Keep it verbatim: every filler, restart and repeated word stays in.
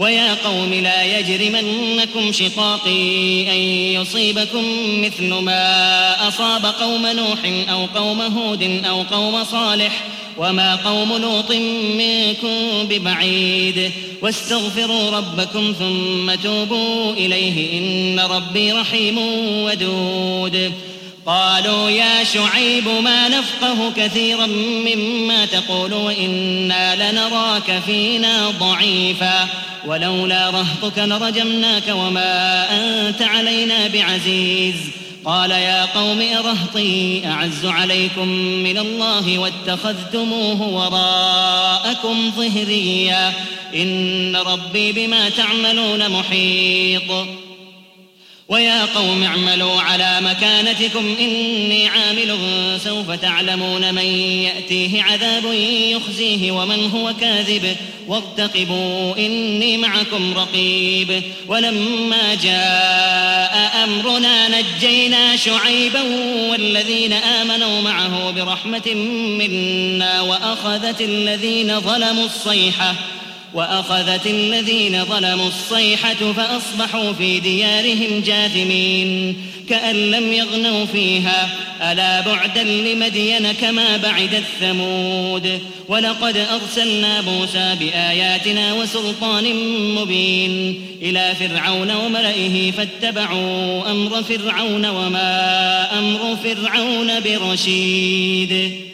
ويا قوم لا يجرمنكم شقاقي أن يصيبكم مثل ما أصاب قوم نوح أو قوم هود أو قوم صالح وما قوم لوط منكم ببعيد واستغفروا ربكم ثم توبوا إليه إن ربي رحيم ودود. قالوا يا شعيب ما نفقه كثيرا مما تقول وإنا لنراك فينا ضعيفا ولولا رهطك لرجمناك وما أنت علينا بعزيز. قال يا قوم أرهطي أعز عليكم من الله واتخذتموه وراءكم ظهريا إن ربي بما تعملون محيط. ويا قوم اعملوا على مكانتكم إني عامل سوف تعلمون من يأتيه عذاب يخزيه ومن هو كاذب وارتقبوا إني معكم رقيب. ولما جاء أمرنا نجينا شعيبا والذين آمنوا معه برحمة منا وأخذت الذين ظلموا الصيحة وأخذت الذين ظلموا الصيحة فأصبحوا في ديارهم جاثمين كأن لم يغنوا فيها ألا بعدا لمدين كما بعدت ثمود. ولقد أرسلنا موسى بآياتنا وسلطان مبين إلى فرعون وملئه فاتبعوا أمر فرعون وما أمر فرعون برشيد.